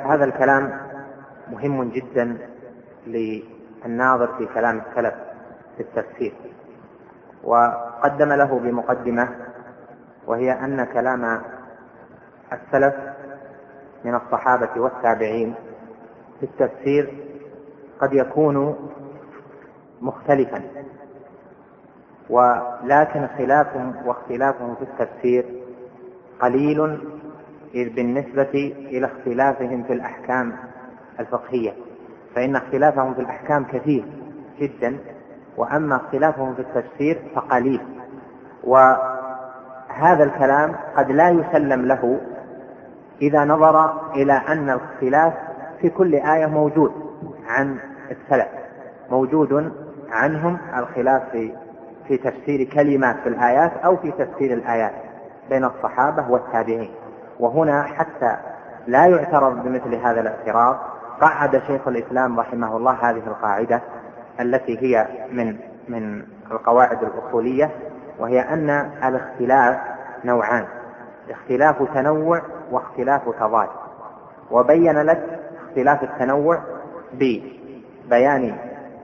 هذا الكلام مهم جدا للناظر في كلام السلف في التفسير، وقدم له بمقدمة، وهي أن كلام السلف من الصحابة والتابعين في التفسير قد يكون مختلفا، ولكن خلافهم واختلافهم في التفسير قليل إذ بالنسبة إلى اختلافهم في الأحكام الفقهية، فإن اختلافهم في الأحكام كثير جدا، وأما اختلافهم في التفسير فقليل. وهذا الكلام قد لا يسلم له إذا نظر إلى أن الاختلاف في كل آية موجود عن السلف، موجود عنهم الخلاف في تفسير كلمات في الآيات أو في تفسير الآيات بين الصحابة والتابعين. وهنا حتى لا يعترض بمثل هذا الاعتراض قعد شيخ الإسلام رحمه الله هذه القاعدة التي هي من القواعد الأصولية، وهي أن الاختلاف نوعان: اختلاف تنوع واختلاف تضاد. وبين لك اختلاف التنوع ببيان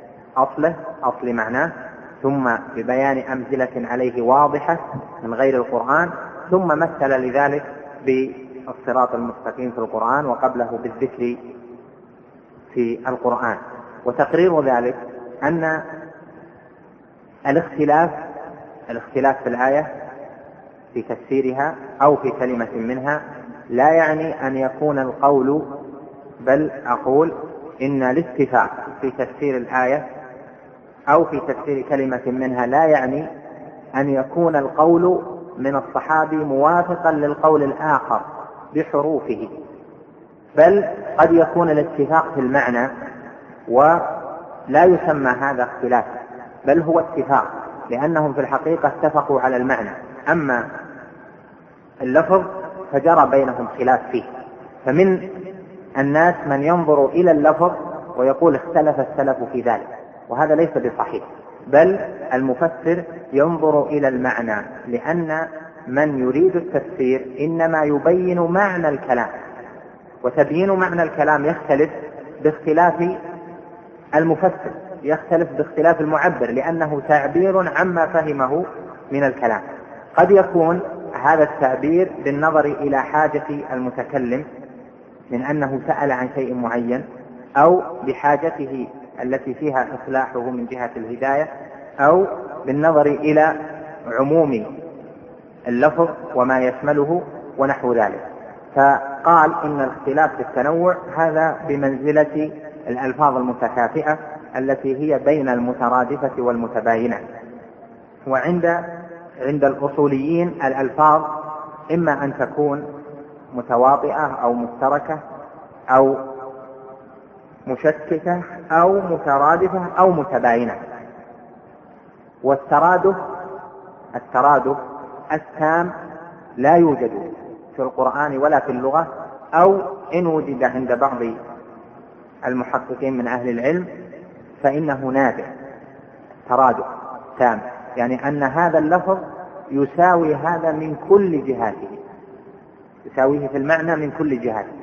أصل معناه، ثم ببيان أمثلة عليه واضحة من غير القرآن، ثم مثل لذلك بالصراط المستقيم في القرآن وقبله بالذكر في القرآن. وتقرير ذلك أن الاختلاف في الآية في تفسيرها أو في كلمة منها لا يعني أن يكون القول، بل أقول إن الاتفاق في تفسير الآية أو في تفسير كلمة منها لا يعني أن يكون القول من الصحابي موافقا للقول الآخر بحروفه، بل قد يكون الاتفاق في المعنى ولا يسمى هذا اختلاف، بل هو اتفاق، لأنهم في الحقيقة اتفقوا على المعنى، أما اللفظ فجرى بينهم خلاف فيه. فمن الناس من ينظر إلى اللفظ ويقول اختلف السلف في ذلك، وهذا ليس بصحيح، بل المفسر ينظر إلى المعنى، لأن من يريد التفسير إنما يبين معنى الكلام، وتبيين معنى الكلام يختلف باختلاف المفسر، يختلف باختلاف المعبر، لأنه تعبير عما فهمه من الكلام. قد يكون هذا التعبير بالنظر إلى حاجة المتكلم من أنه سأل عن شيء معين، أو بحاجته التي فيها إصلاحه من جهة الهداية، أو بالنظر إلى عموم اللفظ وما يشمله ونحو ذلك. فقال إن الاختلاف في التنوع هذا بمنزلة الألفاظ المتكافئة التي هي بين المترادفة والمتباينة. وعند الأصوليين الألفاظ إما أن تكون متواطئة أو مشتركة أو مشتتة أو مترادفة أو متباينة. والترادف التام لا يوجد في القرآن ولا في اللغة، أو إن وجد عند بعض المحققين من أهل العلم فإنه نادر. ترادف تام يعني أن هذا اللفظ يساوي هذا من كل جهاته، يساويه في المعنى من كل جهاته،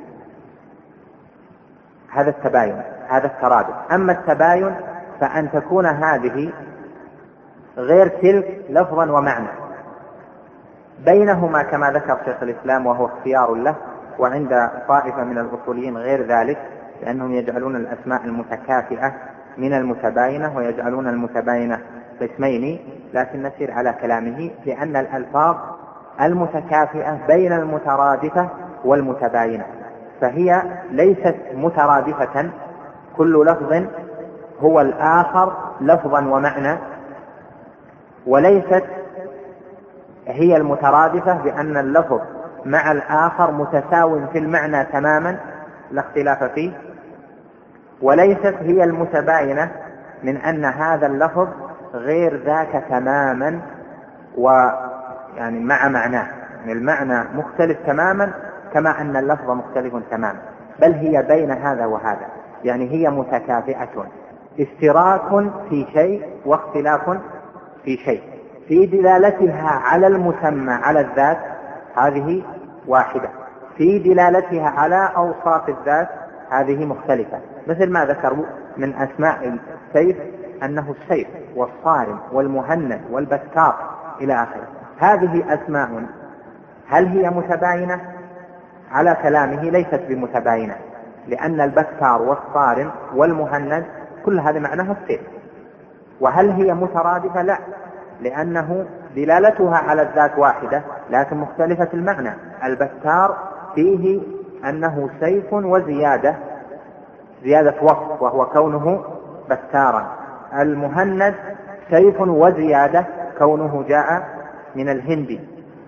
هذا التباين، هذا الترادف. أما التباين فأن تكون هذه غير تلك لفظا ومعنى، بينهما كما ذكر شيخ الإسلام وهو اختيار له. وعند طائفة من الأصوليين غير ذلك، لأنهم يجعلون الأسماء المتكافئة من المتباينة ويجعلون المتباينة قسمين، لكن نسير على كلامه لأن الألفاظ المتكافئة بين المترادفة والمتباينة، فهي ليست مترادفة كل لفظ هو الآخر لفظا ومعنى، وليست هي المترادفة بأن اللفظ مع الآخر متساو في المعنى تماما لا اختلاف فيه، وليست هي المتباينة من أن هذا اللفظ غير ذاك تماما ويعني مع معناه، يعني المعنى مختلف تماما كما أن اللفظ مختلف تماما، بل هي بين هذا وهذا، يعني هي متكافئة، اشتراك في شيء واختلاف في شيء، في دلالتها على المسمى على الذات هذه واحدة، في دلالتها على أوصاف الذات هذه مختلفة، مثل ما ذكروا من أسماء السيف أنه السيف والصارم والمهند والبتار إلى آخره. هذه أسماء هل هي متباينة؟ على كلامه ليست بمتباينة، لأن البتار والصارم والمهند كل هذا معناها السيف. وهل هي مترادفة؟ لا، لأنه دلالتها على الذات واحدة لكن مختلفة المعنى. البتار فيه أنه سيف وزيادة، زيادة وصف وهو كونه بتارا. المهند سيف وزيادة كونه جاء من الهند.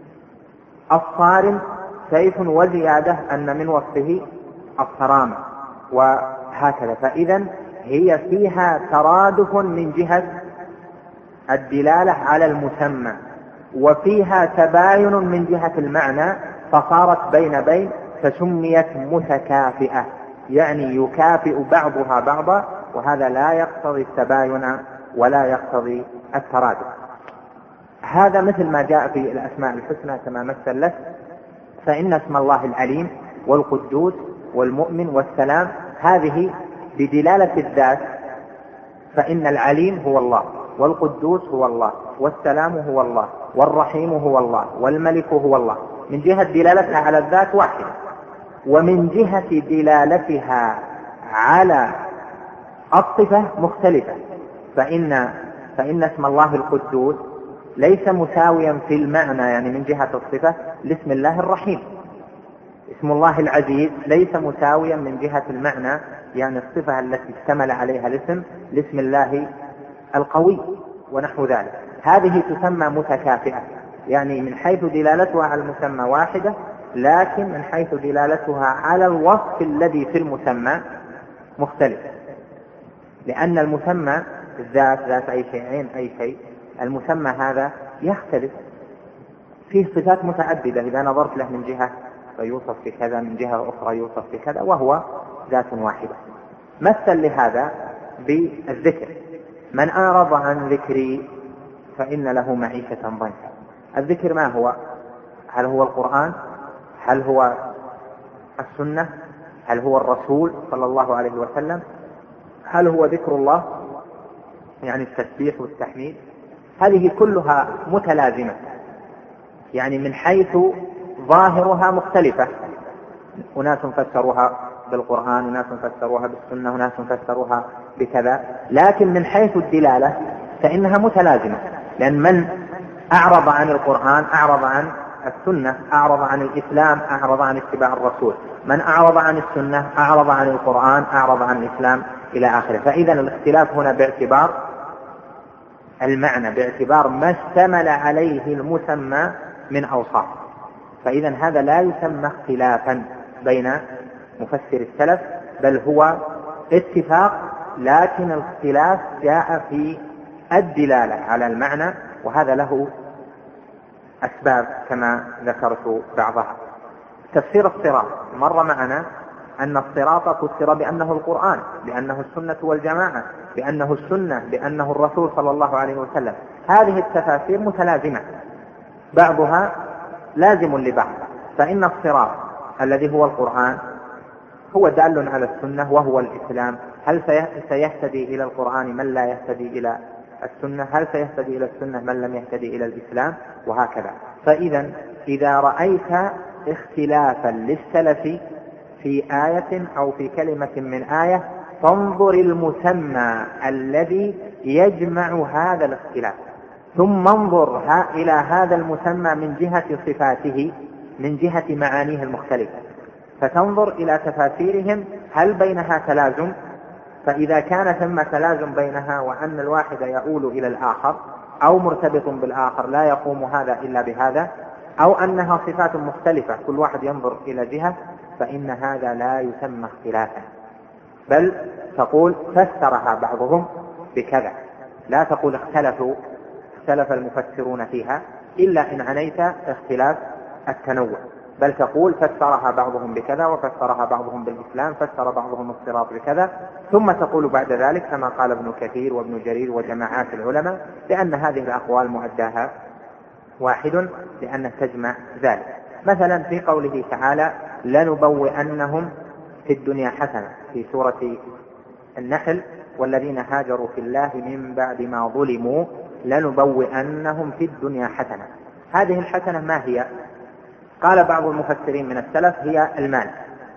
الصارم سيف وزيادة أن من وصفه الصرامة، وهكذا. فإذا هي فيها ترادف من جهة الدلالة على المسمى، وفيها تباين من جهة المعنى، فصارت بين بين، فسميت متكافئة، يعني يكافئ بعضها بعضا، وهذا لا يقتضي التباين ولا يقتضي الترادف. هذا مثل ما جاء في الأسماء الحسنى كما مثل لك، فإن اسم الله العليم والقدوس والمؤمن والسلام هذه بدلالة الذات، فإن العليم هو الله، والقدوس هو الله، والسلام هو الله، والرحيم هو الله، والملك هو الله، من جهة دلالتها على الذات واحدة. ومن جهة دلالتها على الصفة مختلفة، فإن اسم الله القدوس ليس مساويا في المعنى، يعني من جهة الصفة، لاسم الله الرحيم. اسم الله العزيز ليس مساويا من جهة المعنى، يعني الصفة التي اشتمل عليها الاسم، لاسم الله القوي ونحو ذلك. هذه تسمى متكافئة، يعني من حيث دلالتها على المسمى واحدة، لكن من حيث دلالتها على الوصف الذي في المسمى مختلف. لأن المسمى ذات أي شيئين أي شيء، المسمى هذا يختلف، فيه صفات متعددة، إذا نظرت له من جهة فيوصف بكذا، من جهة أخرى يوصف بكذا، وهو ذات واحدة. مثل لهذا بالذكر: من أعرض عن ذكري فإن له معيشة ضنكا. الذكر ما هو؟ هل هو القرآن؟ هل هو السنة؟ هل هو الرسول صلى الله عليه وسلم؟ هل هو ذكر الله يعني التسبيح والتحميد؟ هذه كلها متلازمة، يعني من حيث ظاهرها مختلفة، أناس فسروها بالقرآن، أناس فسروها بالسنة، أناس فسروها بكذا، لكن من حيث الدلالة فإنها متلازمة. لأن من أعرض عن القرآن أعرض عن السنة، أعرض عن الإسلام أعرض عن اتباع الرسول، من أعرض عن السنة أعرض عن القرآن أعرض عن الإسلام إلى آخره. فإذا الاختلاف هنا باعتبار المعنى، باعتبار ما اشتمل عليه المسمى من أوصاف. فإذا هذا لا يسمى اختلافا بين مفسر السلف، بل هو اتفاق، لكن الاختلاف جاء في الدلالة على المعنى، وهذا له أسباب كما ذكرت بعضها. تفسير الصراط: مر معنا أن الصراط فسر بأنه القرآن، بأنه السنة والجماعة، بأنه السنة، بأنه الرسول صلى الله عليه وسلم. هذه التفاسير متلازمة، بعضها لازم لبعض. فإن الصراط الذي هو القرآن هو دال على السنة وهو الإسلام. هل سيهتدي إلى القرآن من لا يهتدي إلى السنة؟ هل سيهتدي إلى السنة من لم يهتدي إلى الإسلام؟ وهكذا. فإذا إذا رأيت اختلافا للسلف في آية أو في كلمة من آية، فانظر المسمى الذي يجمع هذا الاختلاف، ثم انظر إلى هذا المسمى من جهة صفاته، من جهة معانيه المختلفة، فتنظر إلى تفاسيرهم هل بينها تلازم. فإذا كان ثم تلازم بينها، وأن الواحد يؤول إلى الآخر أو مرتبط بالآخر لا يقوم هذا إلا بهذا، أو أنها صفات مختلفة كل واحد ينظر إلى جهة، فإن هذا لا يسمى اختلافا، بل تقول فسرها بعضهم بكذا. لا تقول اختلف المفسرون فيها إلا إن عنيت اختلاف التنوع، بل تقول فسرها بعضهم بكذا، وفسرها بعضهم بالإسلام، فسر بعضهم الصراط بكذا، ثم تقول بعد ذلك كما قال ابن كثير وابن جرير وجماعات العلماء بأن هذه الأقوال مؤداها واحد، لأن تجمع ذلك. مثلا في قوله تعالى لنبوئنهم في الدنيا حسنة في سورة النحل والذين هاجروا في الله من بعد ما ظلموا لنبوئنهم في الدنيا حسنة. هذه الحسنة ما هي؟ قال بعض المفسرين من السلف هي المال.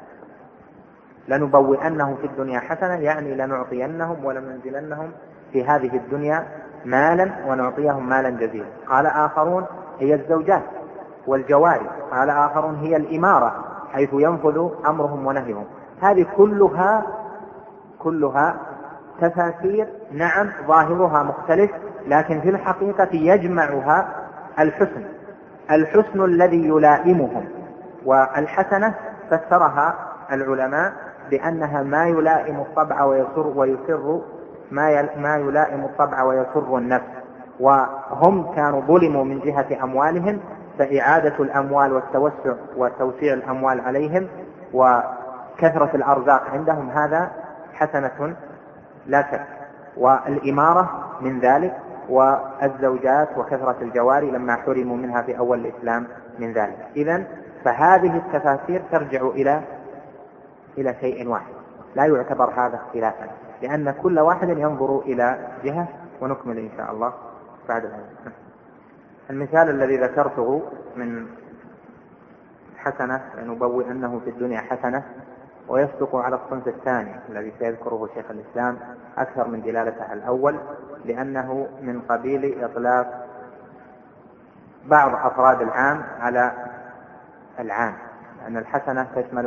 لنبوئنهم في الدنيا حسنة يعني لنعطينهم ولننزلنهم في هذه الدنيا مالا ونعطيهم مالا جزيلا. قال آخرون هي الزوجات والجواري، قال آخرون هي الإمارة حيث ينفذ أمرهم ونهيهم. هذه كلها تفاسير نعم ظاهرها مختلف، لكن في الحقيقة يجمعها الحسن الذي يلائمهم. والحسنة فسرها العلماء بأنها ما يلائم الطبع ويسر ما يلائم الطبع ويسر النفس. وهم كانوا ظلموا من جهة أموالهم، فإعادة الأموال والتوسع وتوسيع الأموال عليهم وكثرة الأرزاق عندهم هذا حسنة لا شك، والإمارة من ذلك، والزوجات وكثرة الجواري لما حرموا منها في أول الإسلام من ذلك. إذن فهذه التفاسير ترجع إلى شيء واحد، لا يعتبر هذا اختلافا، لأن كل واحد ينظر إلى جهة. ونكمل إن شاء الله بعد هذا. المثال الذي ذكرته من حسنة لنبوئنه في الدنيا حسنة، ويصدق على الصنف الثاني الذي سيذكره شيخ الإسلام أكثر من دلالته على الأول، لأنه من قبيل إطلاق بعض أفراد العام على العام، لأن الحسنة تشمل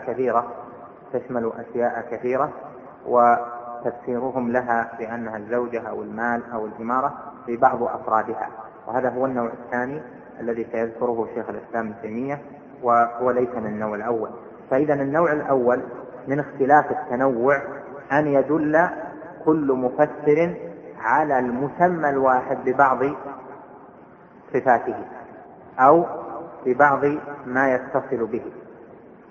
أشياء كثيرة وتفسيرهم لها بأنها الزوجة أو المال أو الإمارة في بعض أفرادها. وهذا هو النوع الثاني الذي سيذكره شيخ الإسلام ابن تيمية، وهو ليس من النوع الأول. فإذا النوع الأول من اختلاف التنوع أن يدل كل مفسر على المسمى الواحد ببعض صفاته أو ببعض ما يتصل به.